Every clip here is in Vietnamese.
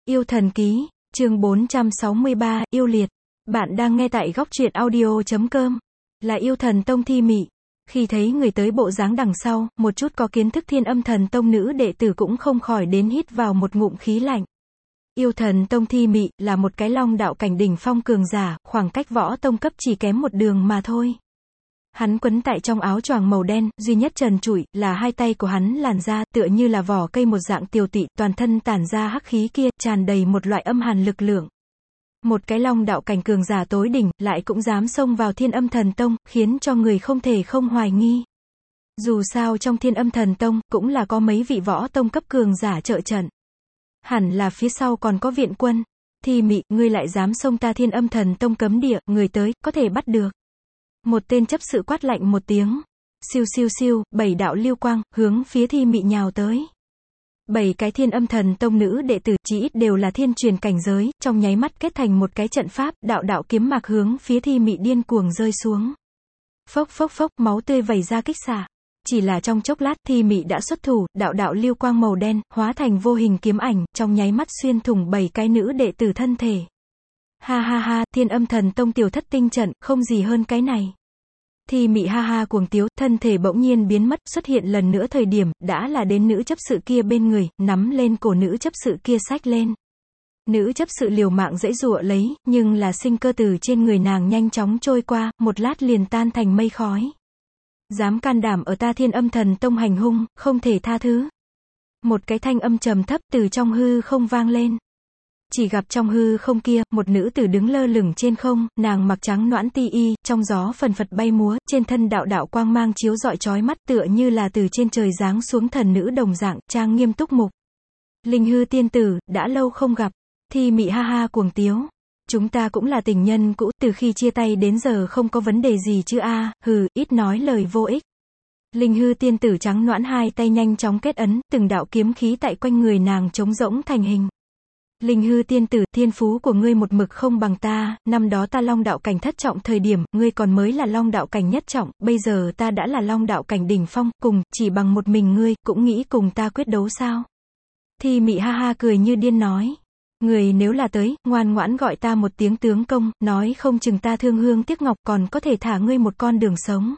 Yêu thần ký, chương 463, yêu liệt. Bạn đang nghe tại góc truyện audio.com. Là yêu thần tông Thi Mị. Khi thấy người tới bộ dáng đằng sau, một chút có kiến thức Thiên Âm Thần Tông nữ đệ tử cũng không khỏi đến hít vào một ngụm khí lạnh. Yêu thần tông Thi Mị, là một cái long đạo cảnh đỉnh phong cường giả, khoảng cách võ tông cấp chỉ kém một đường mà thôi. Hắn quấn tại trong áo choàng màu đen, duy nhất trần trụi, là hai tay của hắn làn da, tựa như là vỏ cây một dạng tiều tụy, toàn thân tản ra hắc khí kia, tràn đầy một loại âm hàn lực lượng. Một cái long đạo cảnh cường giả tối đỉnh, lại cũng dám xông vào Thiên Âm Thần Tông, khiến cho người không thể không hoài nghi. Dù sao trong Thiên Âm Thần Tông, cũng là có mấy vị võ tông cấp cường giả trợ trận. Hẳn là phía sau còn có viện quân. Thi Mị, ngươi lại dám xông ta Thiên Âm Thần Tông cấm địa, người tới, có thể bắt được. Một tên chấp sự quát lạnh một tiếng. Siêu siêu siêu, 7 đạo lưu quang, hướng phía Thi Mị nhào tới. 7 cái Thiên Âm Thần Tông nữ đệ tử, chỉ ít đều là thiên truyền cảnh giới, trong nháy mắt kết thành một cái trận pháp, đạo đạo kiếm mạc hướng phía Thi Mị điên cuồng rơi xuống. Phốc phốc phốc, máu tươi vẩy ra kích xạ. Chỉ là trong chốc lát, Thi Mị đã xuất thủ, đạo đạo lưu quang màu đen, hóa thành vô hình kiếm ảnh, trong nháy mắt xuyên thủng 7 cái nữ đệ tử thân thể. Ha ha ha, Thiên Âm Thần Tông tiểu thất tinh trận, không gì hơn cái này. Thi Mị ha ha cuồng tiếu, thân thể bỗng nhiên biến mất, xuất hiện lần nữa thời điểm, đã là đến nữ chấp sự kia bên người, nắm lên cổ nữ chấp sự kia xách lên. Nữ chấp sự liều mạng giãy giụa lấy, nhưng là sinh cơ từ trên người nàng nhanh chóng trôi qua, một lát liền tan thành mây khói. Dám can đảm ở ta Thiên Âm Thần Tông hành hung, không thể tha thứ. Một cái thanh âm trầm thấp từ trong hư không vang lên. Chỉ gặp trong hư không kia, một nữ tử đứng lơ lửng trên không, nàng mặc trắng noãn ti y, trong gió phần phật bay múa, trên thân đạo đạo quang mang chiếu rọi chói mắt, tựa như là từ trên trời giáng xuống thần nữ đồng dạng, trang nghiêm túc mục. Linh Hư tiên tử, đã lâu không gặp. Thi Mị ha ha cuồng tiếu. Chúng ta cũng là tình nhân cũ, từ khi chia tay đến giờ không có vấn đề gì chứ a, hừ, ít nói lời vô ích. Linh Hư tiên tử trắng noãn hai tay nhanh chóng kết ấn, từng đạo kiếm khí tại quanh người nàng trống rỗng thành hình. Linh Hư tiên tử, thiên phú của ngươi một mực không bằng ta, năm đó ta long đạo cảnh thất trọng thời điểm, ngươi còn mới là long đạo cảnh nhất trọng, bây giờ ta đã là long đạo cảnh đỉnh phong, cùng, chỉ bằng một mình ngươi, cũng nghĩ cùng ta quyết đấu sao? Thi Mị ha ha cười như điên nói. Người nếu là tới, ngoan ngoãn gọi ta một tiếng tướng công, nói không chừng ta thương hương tiếc ngọc còn có thể thả ngươi một con đường sống.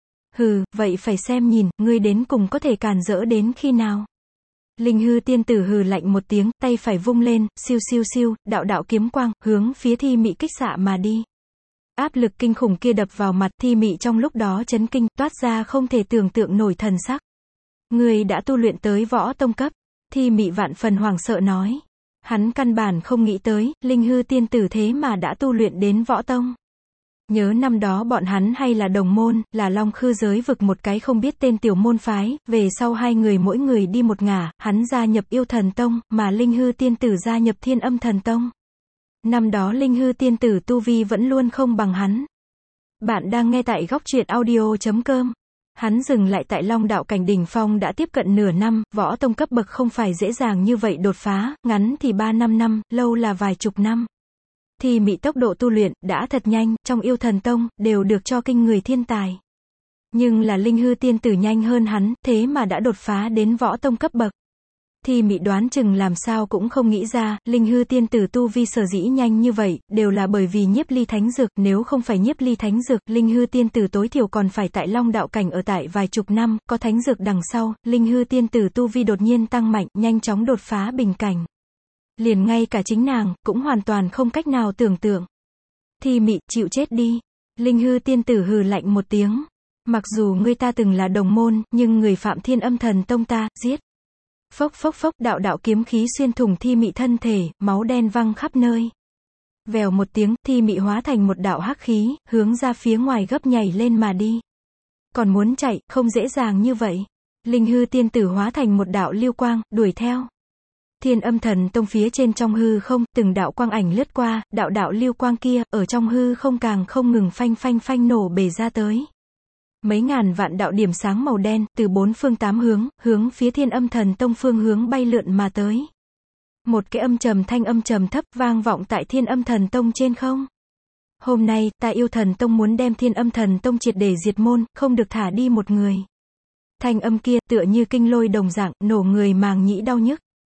Hừ, vậy phải xem nhìn, ngươi đến cùng có thể cản rỡ đến khi nào? Linh Hư tiên tử hừ lạnh một tiếng, tay phải vung lên, siêu siêu siêu, đạo đạo kiếm quang, hướng phía Thi Mị kích xạ mà đi. Áp lực kinh khủng kia đập vào mặt, Thi Mị trong lúc đó chấn kinh, toát ra không thể tưởng tượng nổi thần sắc. Ngươi đã tu luyện tới võ tông cấp. Thi Mị vạn phần hoảng sợ nói. Hắn căn bản không nghĩ tới, Linh Hư tiên tử thế mà đã tu luyện đến võ tông. Nhớ năm đó bọn hắn hay là đồng môn, là Long Khư giới vực một cái không biết tên tiểu môn phái, về sau hai người mỗi người đi một ngả, hắn gia nhập Yêu Thần Tông, mà Linh Hư tiên tử gia nhập Thiên Âm Thần Tông. Năm đó Linh Hư tiên tử tu vi vẫn luôn không bằng hắn. Bạn đang nghe tại góc truyện audio.com. Hắn dừng lại tại Long đạo cảnh đỉnh phong đã tiếp cận nửa năm, võ tông cấp bậc không phải dễ dàng như vậy đột phá, ngắn thì 3-5 năm, lâu là vài chục năm. Thi Mị tốc độ tu luyện, đã thật nhanh, trong Yêu Thần Tông, đều được cho kinh người thiên tài. Nhưng là Linh Hư tiên tử nhanh hơn hắn, thế mà đã đột phá đến võ tông cấp bậc. Thi Mị đoán chừng làm sao cũng không nghĩ ra, Linh Hư tiên tử tu vi sở dĩ nhanh như vậy, đều là bởi vì nhiếp ly thánh dược, nếu không phải nhiếp ly thánh dược, Linh Hư tiên tử tối thiểu còn phải tại Long đạo cảnh ở tại vài chục năm, có thánh dược đằng sau, Linh Hư tiên tử tu vi đột nhiên tăng mạnh, nhanh chóng đột phá bình cảnh. Liền ngay cả chính nàng, cũng hoàn toàn không cách nào tưởng tượng. Thi Mị, chịu chết đi. Linh Hư tiên tử hừ lạnh một tiếng. Mặc dù ngươi ta từng là đồng môn, nhưng người phạm Thiên Âm Thần Tông ta, giết. Phốc phốc phốc, đạo đạo kiếm khí xuyên thủng Thi Mị thân thể, máu đen văng khắp nơi. Vèo một tiếng, Thi Mị hóa thành một đạo hắc khí, hướng ra phía ngoài gấp nhảy lên mà đi. Còn muốn chạy, không dễ dàng như vậy. Linh Hư tiên tử hóa thành một đạo lưu quang, đuổi theo. Thiên Âm Thần Tông phía trên trong hư không, từng đạo quang ảnh lướt qua, đạo đạo lưu quang kia, ở trong hư không càng không ngừng phanh phanh phanh nổ bể ra tới. Mấy ngàn vạn đạo điểm sáng màu đen, từ bốn phương tám hướng, hướng phía Thiên Âm Thần Tông phương hướng bay lượn mà tới. Một cái âm trầm thanh âm trầm thấp vang vọng tại Thiên Âm Thần Tông trên không. Hôm nay, ta Yêu Thần Tông muốn đem Thiên Âm Thần Tông triệt để diệt môn, không được thả đi một người. Thanh âm kia, tựa như kinh lôi đồng dạng, nổ người màng nhĩ đau nhức.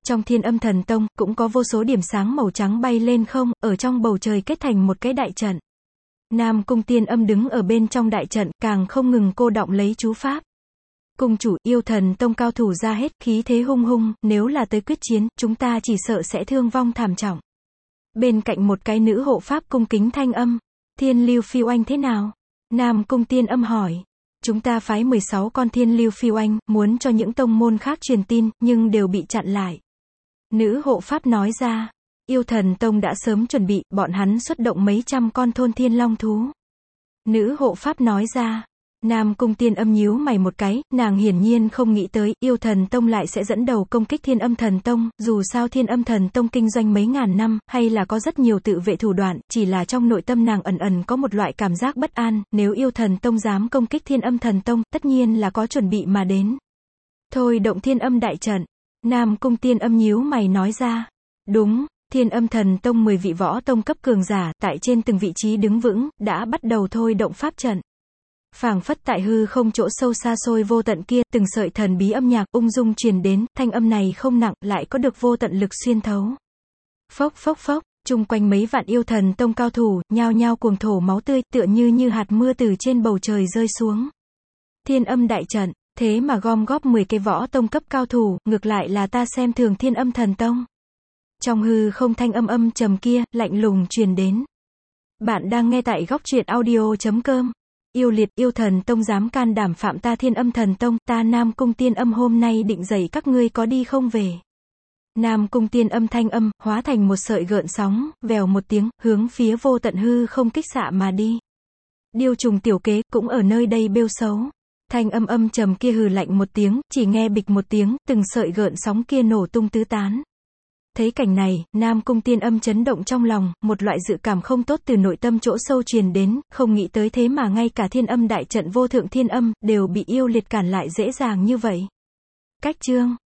Trong Thiên Âm Thần Tông, cũng có vô số điểm sáng màu trắng bay lên không, ở trong bầu trời kết thành một cái đại trận. Nam Cung Tiên Âm đứng ở bên trong đại trận, càng không ngừng cô đọng lấy chú pháp. Cung chủ, Yêu Thần Tông cao thủ ra hết, khí thế hung hung, nếu là tới quyết chiến, chúng ta chỉ sợ sẽ thương vong thảm trọng. Bên cạnh một cái nữ hộ pháp cung kính thanh âm. Thiên Lưu Phiêu Anh thế nào? Nam Cung Tiên Âm hỏi. Chúng ta phái 16 con Thiên Lưu Phiêu Anh, muốn cho những tông môn khác truyền tin, nhưng đều bị chặn lại. Nữ hộ pháp nói ra. Yêu Thần Tông đã sớm chuẩn bị, bọn hắn xuất động mấy trăm con thôn thiên long thú. Nữ hộ pháp nói ra. Nam Cung Tiên Âm nhíu mày một cái, nàng hiển nhiên không nghĩ tới, Yêu Thần Tông lại sẽ dẫn đầu công kích Thiên Âm Thần Tông, dù sao Thiên Âm Thần Tông kinh doanh mấy ngàn năm, hay là có rất nhiều tự vệ thủ đoạn, chỉ là trong nội tâm nàng ẩn ẩn có một loại cảm giác bất an, nếu Yêu Thần Tông dám công kích Thiên Âm Thần Tông, tất nhiên là có chuẩn bị mà đến. Thôi động Thiên Âm đại trận. Nam Cung Tiên Âm nhíu mày nói ra. Đúng. Thiên Âm Thần Tông 10 vị võ tông cấp cường giả, tại trên từng vị trí đứng vững, đã bắt đầu thôi động pháp trận. Phảng phất tại hư không chỗ sâu xa xôi vô tận kia, từng sợi thần bí âm nhạc ung dung truyền đến, thanh âm này không nặng, lại có được vô tận lực xuyên thấu. Phốc phốc phốc, chung quanh mấy vạn Yêu Thần Tông cao thủ, nhao nhao cuồng thổ máu tươi, tựa như hạt mưa từ trên bầu trời rơi xuống. Thiên Âm đại trận, thế mà gom góp 10 cái võ tông cấp cao thủ, ngược lại là ta xem thường Thiên Âm Thần Tông. Trong hư không thanh âm trầm kia, lạnh lùng truyền đến. Bạn đang nghe tại góc truyện audio.com. Yêu liệt, Yêu Thần Tông dám can đảm phạm ta Thiên Âm Thần Tông, ta Nam Cung Tiên Âm hôm nay định dạy các ngươi có đi không về. Nam Cung Tiên Âm thanh âm, hóa thành một sợi gợn sóng, vèo một tiếng, hướng phía vô tận hư không kích xạ mà đi. Điêu trùng tiểu kế, cũng ở nơi đây bêu xấu. Thanh âm trầm kia hừ lạnh một tiếng, chỉ nghe bịch một tiếng, từng sợi gợn sóng kia nổ tung tứ tán. Thấy cảnh này, Nam Cung Tiên Âm chấn động trong lòng, một loại dự cảm không tốt từ nội tâm chỗ sâu truyền đến, không nghĩ tới thế mà ngay cả Thiên Âm đại trận vô thượng thiên âm, đều bị yêu liệt cản lại dễ dàng như vậy. Cách chương